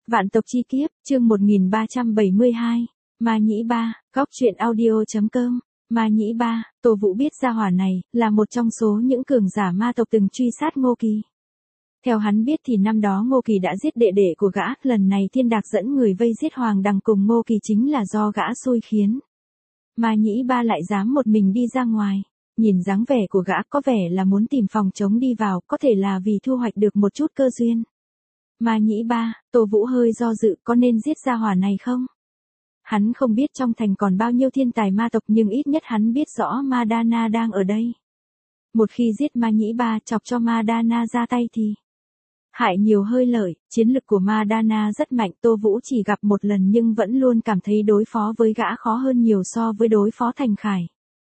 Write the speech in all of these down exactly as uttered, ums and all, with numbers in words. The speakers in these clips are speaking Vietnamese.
Vạn tộc chi kiếp, chương một nghìn ba trăm bảy mươi hai. Ma Nhĩ Ba, góc truyện audio.com. Ma Nhĩ Ba, Tô Vũ biết gia hỏa này, là một trong số những cường giả ma tộc từng truy sát Ngô Kỳ. Theo hắn biết thì năm đó Ngô Kỳ đã giết đệ đệ của gã, lần này Thiên Đạc dẫn người vây giết Hoàng Đằng cùng Ngô Kỳ chính là do gã xui khiến. Ma Nhĩ Ba lại dám một mình đi ra ngoài. Nhìn dáng vẻ của gã có vẻ là muốn tìm phòng trống đi vào, có thể là vì thu hoạch được một chút cơ duyên. Ma Nhĩ Ba, Tô Vũ hơi do dự có nên giết gia hỏa này không? Hắn không biết trong thành còn bao nhiêu thiên tài ma tộc nhưng ít nhất hắn biết rõ Ma Đa Na đang ở đây. Một khi giết Ma Nhĩ Ba chọc cho Ma Đa Na ra tay thì hại nhiều hơi lợi, chiến lực của Ma Đa Na rất mạnh. Tô Vũ chỉ gặp một lần nhưng vẫn luôn cảm thấy đối phó với gã khó hơn nhiều so với đối phó Thành Khải.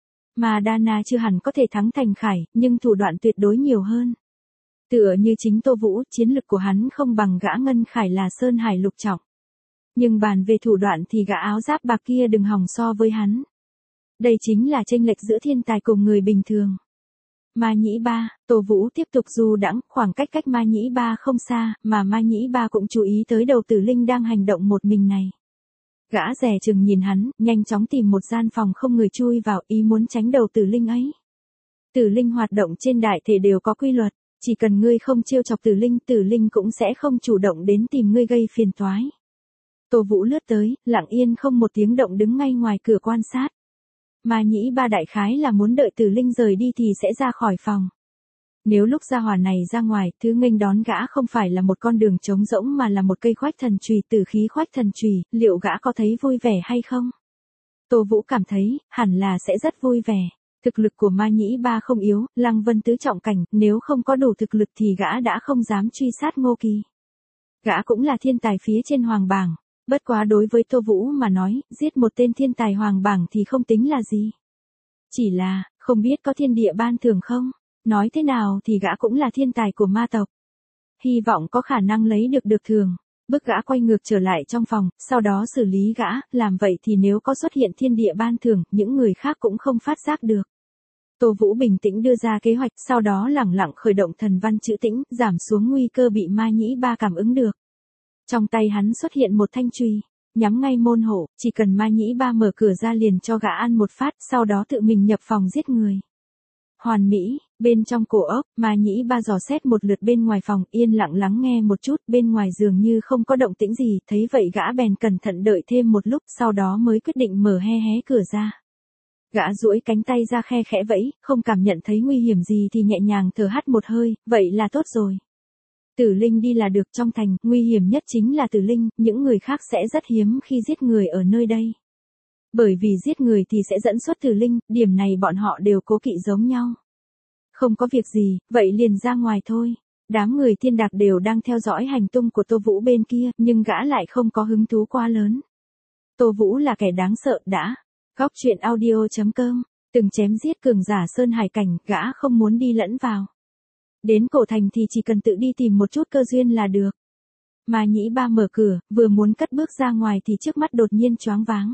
Ma Đa Na chưa hẳn có thể thắng Thành Khải, nhưng thủ đoạn tuyệt đối nhiều hơn. Tựa như chính Tô Vũ, chiến lực của hắn không bằng gã Ngân Khải là Sơn Hải lục trọng. Nhưng bàn về thủ đoạn thì gã áo giáp bạc kia đừng hòng so với hắn. Đây chính là chênh lệch giữa thiên tài cùng người bình thường. Ma Nhĩ Ba, Tô Vũ tiếp tục du đãng, khoảng cách cách Ma Nhĩ Ba không xa, mà Ma Nhĩ Ba cũng chú ý tới đầu tử linh đang hành động một mình này. Gã dè chừng nhìn hắn, nhanh chóng tìm một gian phòng không người chui vào, ý muốn tránh đầu tử linh ấy. Tử linh hoạt động trên đại thể đều có quy luật, chỉ cần ngươi không trêu chọc tử linh, tử linh cũng sẽ không chủ động đến tìm ngươi gây phiền toái. Tô Vũ lướt tới, lặng yên không một tiếng động đứng ngay ngoài cửa quan sát. Ma Nhĩ Ba đại khái là muốn đợi tử linh rời đi thì sẽ ra khỏi phòng. Nếu lúc gia hỏa này ra ngoài, thứ nghênh đón gã không phải là một con đường trống rỗng mà là một cây khoách thần chùy, tử khí khoách thần chùy, liệu gã có thấy vui vẻ hay không? Tô Vũ cảm thấy, hẳn là sẽ rất vui vẻ. Thực lực của Ma Nhĩ Ba không yếu, Lăng Vân tứ trọng cảnh, nếu không có đủ thực lực thì gã đã không dám truy sát Ngô Kỳ. Gã cũng là thiên tài phía trên hoàng bảng, bất quá đối với Tô Vũ mà nói, giết một tên thiên tài hoàng bảng thì không tính là gì. Chỉ là, không biết có thiên địa ban thưởng không? Nói thế nào thì gã cũng là thiên tài của ma tộc. Hy vọng có khả năng lấy được được thường. Bức gã quay ngược trở lại trong phòng, sau đó xử lý gã, làm vậy thì nếu có xuất hiện thiên địa ban thưởng, những người khác cũng không phát giác được. Tô Vũ bình tĩnh đưa ra kế hoạch, sau đó lẳng lặng khởi động thần văn chữ tĩnh, giảm xuống nguy cơ bị Ma Nhĩ Ba cảm ứng được. Trong tay hắn xuất hiện một thanh chùy, nhắm ngay môn hộ, chỉ cần Ma Nhĩ Ba mở cửa ra liền cho gã ăn một phát, sau đó tự mình nhập phòng giết người. Hoàn mỹ, bên trong cổ ốc, Ma Nhĩ Ba dò xét một lượt bên ngoài phòng, yên lặng lắng nghe một chút, bên ngoài dường như không có động tĩnh gì, thấy vậy gã bèn cẩn thận đợi thêm một lúc, sau đó mới quyết định mở hé hé cửa ra. Gã duỗi cánh tay ra khe khẽ vẫy, không cảm nhận thấy nguy hiểm gì thì nhẹ nhàng thở hắt một hơi, vậy là tốt rồi. Tử linh đi là được, trong thành, nguy hiểm nhất chính là tử linh, những người khác sẽ rất hiếm khi giết người ở nơi đây. Bởi vì giết người thì sẽ dẫn xuất tử linh, điểm này bọn họ đều cố kỵ giống nhau. Không có việc gì, vậy liền ra ngoài thôi. Đám người Thiên Đạc đều đang theo dõi hành tung của Tô Vũ bên kia, nhưng gã lại không có hứng thú quá lớn. Tô Vũ là kẻ đáng sợ đã. Góc truyện audio.com, từng chém giết cường giả Sơn Hải cảnh, gã không muốn đi lẫn vào. Đến cổ thành thì chỉ cần tự đi tìm một chút cơ duyên là được. Ma Nhĩ Ba mở cửa, vừa muốn cất bước ra ngoài thì trước mắt đột nhiên choáng váng.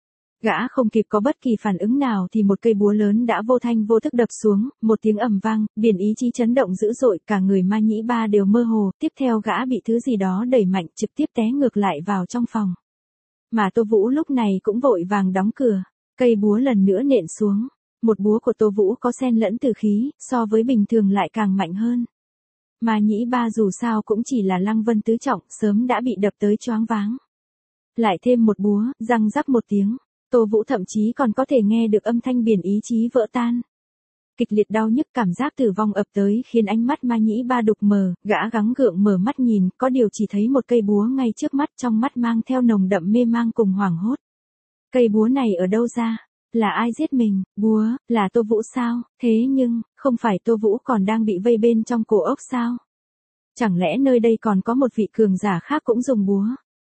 Gã không kịp có bất kỳ phản ứng nào thì một cây búa lớn đã vô thanh vô thức đập xuống, một tiếng ầm vang, biển ý chí chấn động dữ dội, cả người Ma Nhĩ Ba đều mơ hồ, tiếp theo gã bị thứ gì đó đẩy mạnh trực tiếp té ngược lại vào trong phòng. Mà Tô Vũ lúc này cũng vội vàng đóng cửa, cây búa lần nữa nện xuống. Một búa của Tô Vũ có xen lẫn tử khí, so với bình thường lại càng mạnh hơn. Ma Nhĩ Ba dù sao cũng chỉ là Lăng Vân tứ trọng, sớm đã bị đập tới choáng váng. Lại thêm một búa, răng rắc một tiếng, Tô Vũ thậm chí còn có thể nghe được âm thanh biển ý chí vỡ tan. Kịch liệt đau nhức, cảm giác tử vong ập tới khiến ánh mắt Ma Nhĩ Ba đục mờ, gã gắng gượng mở mắt nhìn, có điều chỉ thấy một cây búa ngay trước mắt, trong mắt mang theo nồng đậm mê mang cùng hoảng hốt. Cây búa này ở đâu ra? Là ai giết mình? Búa, là Tô Vũ sao? Thế nhưng, không phải Tô Vũ còn đang bị vây bên trong cổ ốc sao? Chẳng lẽ nơi đây còn có một vị cường giả khác cũng dùng búa?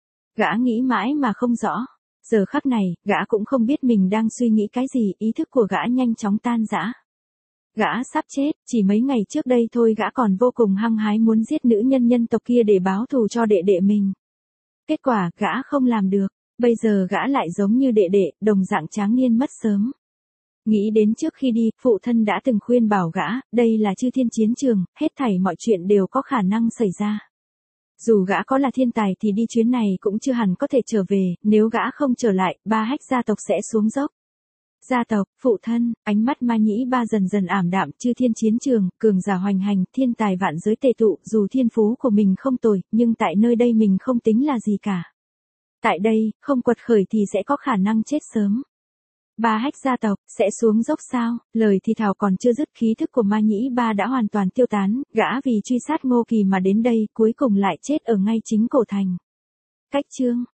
Gã nghĩ mãi mà không rõ. Giờ khắc này, gã cũng không biết mình đang suy nghĩ cái gì, ý thức của gã nhanh chóng tan rã. Gã sắp chết, chỉ mấy ngày trước đây thôi gã còn vô cùng hăng hái muốn giết nữ nhân nhân tộc kia để báo thù cho đệ đệ mình. Kết quả, gã không làm được. Bây giờ gã lại giống như đệ đệ, đồng dạng tráng niên mất sớm. Nghĩ đến trước khi đi, phụ thân đã từng khuyên bảo gã, đây là chư thiên chiến trường, hết thảy mọi chuyện đều có khả năng xảy ra. Dù gã có là thiên tài thì đi chuyến này cũng chưa hẳn có thể trở về, nếu gã không trở lại, Ba Hách gia tộc sẽ xuống dốc. Gia tộc, phụ thân, ánh mắt Ma Nhĩ Ba dần dần ảm đạm, chư thiên chiến trường, cường giả hoành hành, thiên tài vạn giới tề tụ, dù thiên phú của mình không tồi, nhưng tại nơi đây mình không tính là gì cả. Tại đây, không quật khởi thì sẽ có khả năng chết sớm. Ba Hách gia tộc, sẽ xuống dốc sao? Lời thì thào còn chưa dứt, khí thức của Ma Nhĩ Ba đã hoàn toàn tiêu tán, gã vì truy sát Ngô Kỳ mà đến đây, cuối cùng lại chết ở ngay chính cổ thành. Cách chương